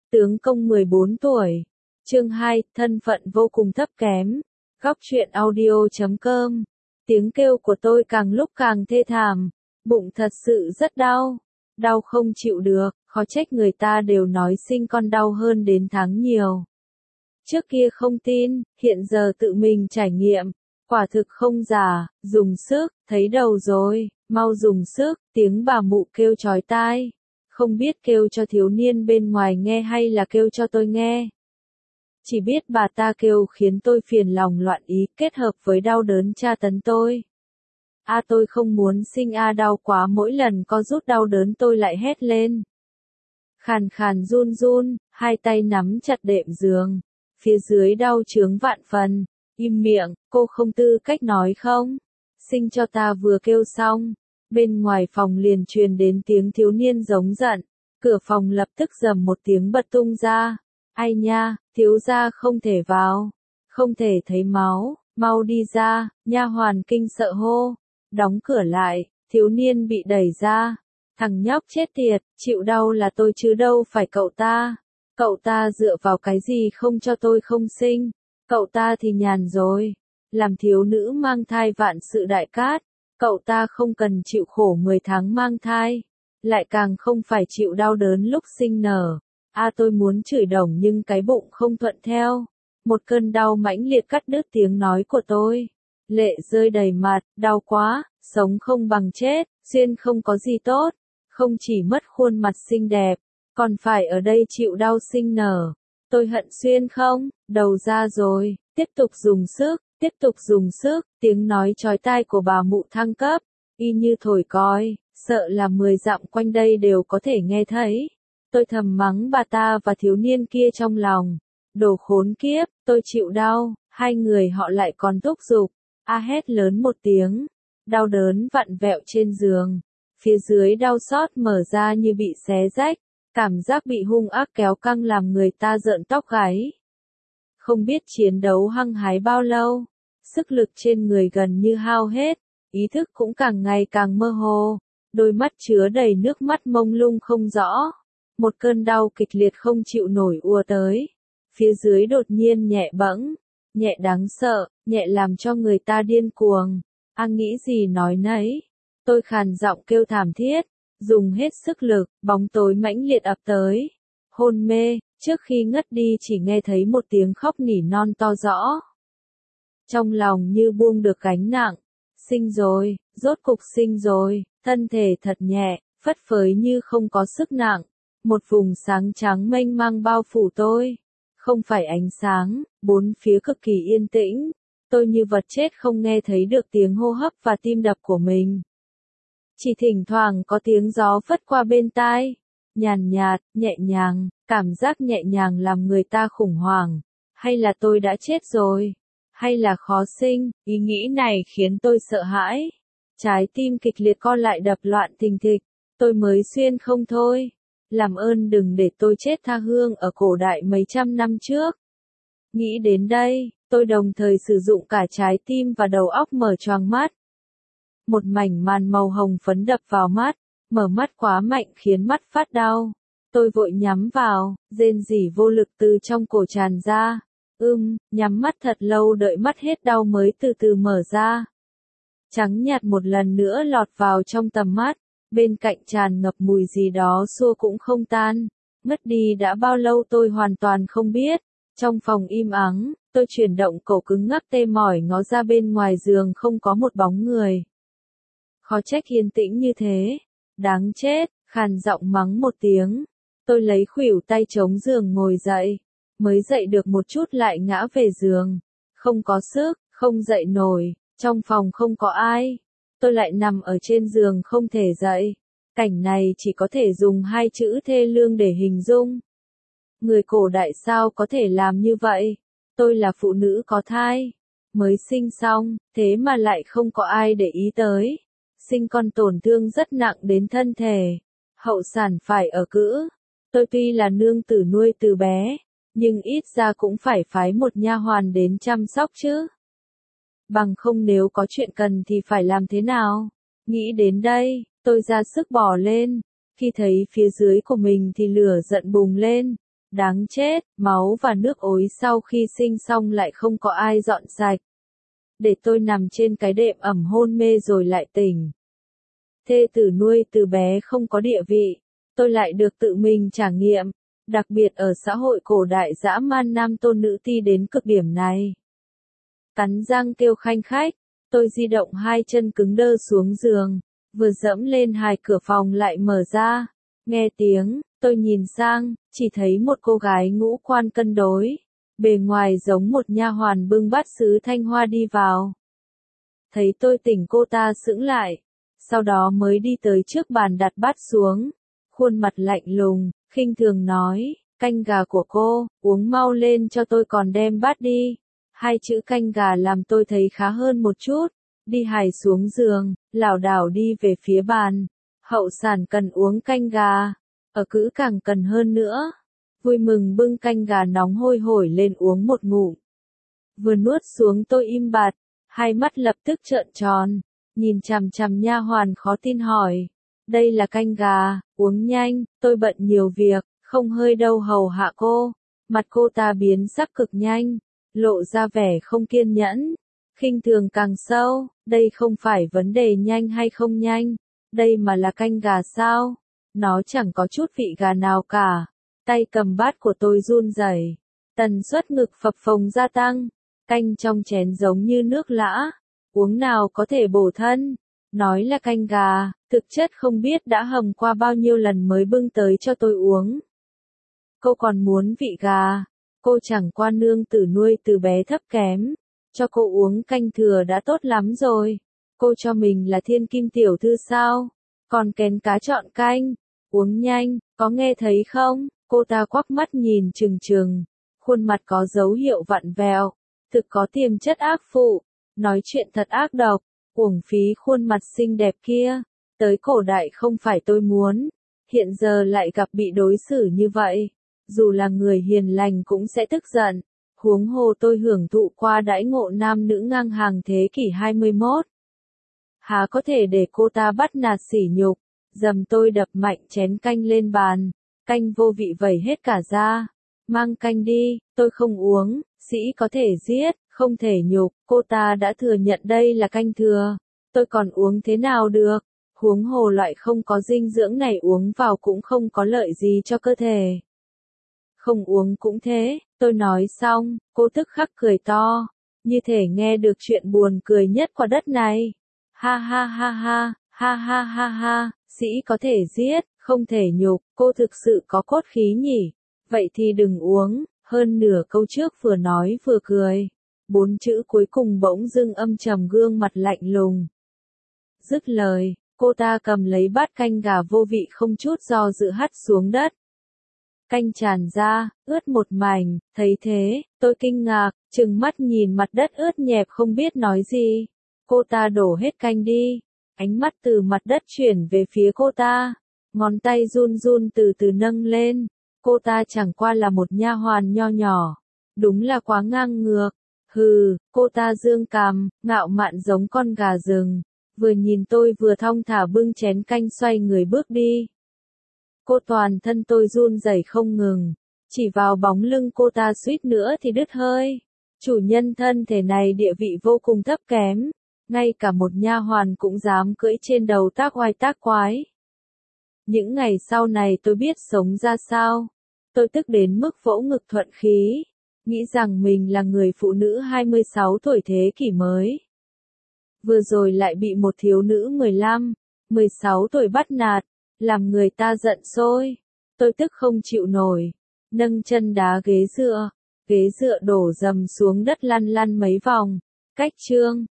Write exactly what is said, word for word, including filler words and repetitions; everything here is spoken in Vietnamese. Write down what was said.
Tướng công mười bốn tuổi. Chương hai, thân phận vô cùng thấp kém. Góc truyện audio chấm com. Tiếng kêu của tôi càng lúc càng thê thảm. Bụng thật sự rất đau. Đau không chịu được, khó trách người ta đều nói sinh con đau hơn đến tháng nhiều. Trước kia không tin, hiện giờ tự mình trải nghiệm. Quả thực không giả, dùng sức, thấy đầu rồi, mau dùng sức, tiếng bà mụ kêu chói tai. Không biết kêu cho thiếu niên bên ngoài nghe hay là kêu cho tôi nghe. Chỉ biết bà ta kêu khiến tôi phiền lòng loạn ý, kết hợp với đau đớn tra tấn tôi. A à, tôi không muốn sinh a à, đau quá, mỗi lần có rút đau đớn tôi lại hét lên. Khàn khàn run run, hai tay nắm chặt đệm giường. Phía dưới đau chướng vạn phần. Im miệng, cô không tư cách nói không? Sinh cho ta vừa kêu xong. Bên ngoài phòng liền truyền đến tiếng thiếu niên giống giận. Cửa phòng lập tức rầm một tiếng bật tung ra. Ai nha, thiếu gia không thể vào. Không thể thấy máu, mau đi ra, nha hoàn kinh sợ hô. Đóng cửa lại, thiếu niên bị đẩy ra. Thằng nhóc chết tiệt, chịu đau là tôi chứ đâu phải cậu ta. Cậu ta dựa vào cái gì không cho tôi không sinh. Cậu ta thì nhàn rồi. Làm thiếu nữ mang thai vạn sự đại cát. Cậu ta không cần chịu khổ mười tháng mang thai. Lại càng không phải chịu đau đớn lúc sinh nở. A à, tôi muốn chửi đồng nhưng cái bụng không thuận theo. Một cơn đau mãnh liệt cắt đứt tiếng nói của tôi. Lệ rơi đầy mặt, đau quá, sống không bằng chết, xuyên không có gì tốt. Không chỉ mất khuôn mặt xinh đẹp, còn phải ở đây chịu đau sinh nở. Tôi hận xuyên không, đầu ra rồi, tiếp tục dùng sức, tiếp tục dùng sức, tiếng nói chói tai của bà mụ thăng cấp, y như thổi còi, sợ là mười dặm quanh đây đều có thể nghe thấy. Tôi thầm mắng bà ta và thiếu niên kia trong lòng. Đồ khốn kiếp, tôi chịu đau, hai người họ lại còn thúc giục. A hét lớn một tiếng, đau đớn vặn vẹo trên giường. Phía dưới đau xót mở ra như bị xé rách. Cảm giác bị hung ác kéo căng làm người ta rợn tóc gáy. Không biết chiến đấu hăng hái bao lâu, sức lực trên người gần như hao hết, ý thức cũng càng ngày càng mơ hồ, đôi mắt chứa đầy nước mắt mông lung không rõ. Một cơn đau kịch liệt không chịu nổi ùa tới. Phía dưới đột nhiên nhẹ bẫng, nhẹ đáng sợ, nhẹ làm cho người ta điên cuồng. A nghĩ gì nói nấy. Tôi khàn giọng kêu thảm thiết. Dùng hết sức lực, bóng tối mãnh liệt ập tới. Hôn mê, trước khi ngất đi chỉ nghe thấy một tiếng khóc nỉ non to rõ. Trong lòng như buông được gánh nặng. Sinh rồi, rốt cục sinh rồi, thân thể thật nhẹ, phất phới như không có sức nặng. Một vùng sáng trắng mênh mang bao phủ tôi. Không phải ánh sáng, bốn phía cực kỳ yên tĩnh. Tôi như vật chết không nghe thấy được tiếng hô hấp và tim đập của mình. Chỉ thỉnh thoảng có tiếng gió phất qua bên tai, nhàn nhạt, nhẹ nhàng, cảm giác nhẹ nhàng làm người ta khủng hoảng. Hay là tôi đã chết rồi? Hay là khó sinh? Ý nghĩ này khiến tôi sợ hãi. Trái tim kịch liệt co lại đập loạn thình thịch. Tôi mới xuyên không thôi. Làm ơn đừng để tôi chết tha hương ở cổ đại mấy trăm năm trước. Nghĩ đến đây, tôi đồng thời sử dụng cả trái tim và đầu óc mở choàng mắt. Một mảnh màn màu hồng phấn đập vào mắt, mở mắt quá mạnh khiến mắt phát đau. Tôi vội nhắm vào, rên rỉ vô lực từ trong cổ tràn ra. Ưm, nhắm mắt thật lâu đợi mắt hết đau mới từ từ mở ra. Trắng nhạt một lần nữa lọt vào trong tầm mắt, bên cạnh tràn ngập mùi gì đó xua cũng không tan. Ngất đi đã bao lâu tôi hoàn toàn không biết. Trong phòng im ắng, tôi chuyển động cổ cứng ngắc tê mỏi ngó ra bên ngoài giường không có một bóng người. Khó trách yên tĩnh như thế. Đáng chết, khàn giọng mắng một tiếng. Tôi lấy khuỷu tay chống giường ngồi dậy. Mới dậy được một chút lại ngã về giường. Không có sức, không dậy nổi. Trong phòng không có ai. Tôi lại nằm ở trên giường không thể dậy. Cảnh này chỉ có thể dùng hai chữ thê lương để hình dung. Người cổ đại sao có thể làm như vậy? Tôi là phụ nữ có thai. Mới sinh xong, thế mà lại không có ai để ý tới. Sinh con tổn thương rất nặng đến thân thể. Hậu sản phải ở cữ. Tôi tuy là nương tử nuôi từ bé, nhưng ít ra cũng phải phái một nha hoàn đến chăm sóc chứ. Bằng không nếu có chuyện cần thì phải làm thế nào? Nghĩ đến đây, tôi ra sức bò lên. Khi thấy phía dưới của mình thì lửa giận bùng lên. Đáng chết, máu và nước ối sau khi sinh xong lại không có ai dọn sạch. Để tôi nằm trên cái đệm ẩm hôn mê rồi lại tỉnh. Thê tử nuôi từ bé không có địa vị, tôi lại được tự mình trải nghiệm, đặc biệt ở xã hội cổ đại dã man nam tôn nữ ti đến cực điểm này. Cắn răng kêu khanh khách, tôi di động hai chân cứng đơ xuống giường, vừa dẫm lên hai cửa phòng lại mở ra, nghe tiếng, tôi nhìn sang, chỉ thấy một cô gái ngũ quan cân đối, bề ngoài giống một nha hoàn bưng bát sứ thanh hoa đi vào. Thấy tôi tỉnh cô ta sững lại, sau đó mới đi tới trước bàn đặt bát xuống, khuôn mặt lạnh lùng, khinh thường nói, canh gà của cô, uống mau lên cho tôi còn đem bát đi. Hai chữ canh gà làm tôi thấy khá hơn một chút, đi hài xuống giường, lảo đảo đi về phía bàn. Hậu sản cần uống canh gà, ở cữ càng cần hơn nữa. Vui mừng bưng canh gà nóng hôi hổi lên uống một ngụm. Vừa nuốt xuống tôi im bặt, hai mắt lập tức trợn tròn, nhìn chằm chằm nha hoàn khó tin hỏi, đây là canh gà, uống nhanh, tôi bận nhiều việc, không hơi đâu hầu hạ cô. Mặt cô ta biến sắc cực nhanh, lộ ra vẻ không kiên nhẫn, khinh thường càng sâu, đây không phải vấn đề nhanh hay không nhanh, đây mà là canh gà sao? Nó chẳng có chút vị gà nào cả. Tay cầm bát của tôi run rẩy, tần suất ngực phập phồng gia tăng, canh trong chén giống như nước lã, uống nào có thể bổ thân. Nói là canh gà, thực chất không biết đã hầm qua bao nhiêu lần mới bưng tới cho tôi uống. Cô còn muốn vị gà, cô chẳng qua nương tử nuôi từ bé thấp kém, cho cô uống canh thừa đã tốt lắm rồi. Cô cho mình là thiên kim tiểu thư sao? Còn kén cá chọn canh, uống nhanh, có nghe thấy không? Cô ta quắc mắt nhìn trừng trừng, khuôn mặt có dấu hiệu vặn vẹo, thực có tiềm chất ác phụ, nói chuyện thật ác độc, uổng phí khuôn mặt xinh đẹp kia. Tới cổ đại không phải tôi muốn, hiện giờ lại gặp bị đối xử như vậy, dù là người hiền lành cũng sẽ tức giận, huống hồ tôi hưởng thụ qua đãi ngộ nam nữ ngang hàng thế kỷ hai mươi mốt. Há có thể để cô ta bắt nạt sỉ nhục, dầm tôi đập mạnh chén canh lên bàn, canh vô vị vẩy hết cả ra, mang canh đi, tôi không uống, sĩ có thể giết, không thể nhục, cô ta đã thừa nhận đây là canh thừa, tôi còn uống thế nào được, huống hồ loại không có dinh dưỡng này uống vào cũng không có lợi gì cho cơ thể. Không uống cũng thế, tôi nói xong, cô tức khắc cười to, như thể nghe được chuyện buồn cười nhất quả đất này. Ha ha ha ha, ha ha ha ha, sĩ có thể giết, không thể nhục, cô thực sự có cốt khí nhỉ, vậy thì đừng uống, hơn nửa câu trước vừa nói vừa cười. Bốn chữ cuối cùng bỗng dưng âm trầm gương mặt lạnh lùng. Dứt lời, cô ta cầm lấy bát canh gà vô vị không chút do dự hắt xuống đất. Canh tràn ra, ướt một mảnh, thấy thế, tôi kinh ngạc, trừng mắt nhìn mặt đất ướt nhẹp không biết nói gì. Cô ta đổ hết canh đi, ánh mắt từ mặt đất chuyển về phía cô ta, ngón tay run run từ từ nâng lên, cô ta chẳng qua là một nha hoàn nho nhỏ, đúng là quá ngang ngược. Hừ, cô ta dương cằm, ngạo mạn giống con gà rừng, vừa nhìn tôi vừa thong thả bưng chén canh xoay người bước đi. Cô toàn thân tôi run rẩy không ngừng, chỉ vào bóng lưng cô ta suýt nữa thì đứt hơi. Chủ nhân thân thể này địa vị vô cùng thấp kém, ngay cả một nha hoàn cũng dám cưỡi trên đầu tác oai tác quái. Những ngày sau này tôi biết sống ra sao, tôi tức đến mức vỗ ngực thuận khí, nghĩ rằng mình là người phụ nữ hai mươi sáu tuổi thế kỷ mới. Vừa rồi lại bị một thiếu nữ mười lăm, mười sáu tuổi bắt nạt, làm người ta giận sôi. Tôi tức không chịu nổi, nâng chân đá ghế dựa, ghế dựa đổ dầm xuống đất lăn lăn mấy vòng. Cách chương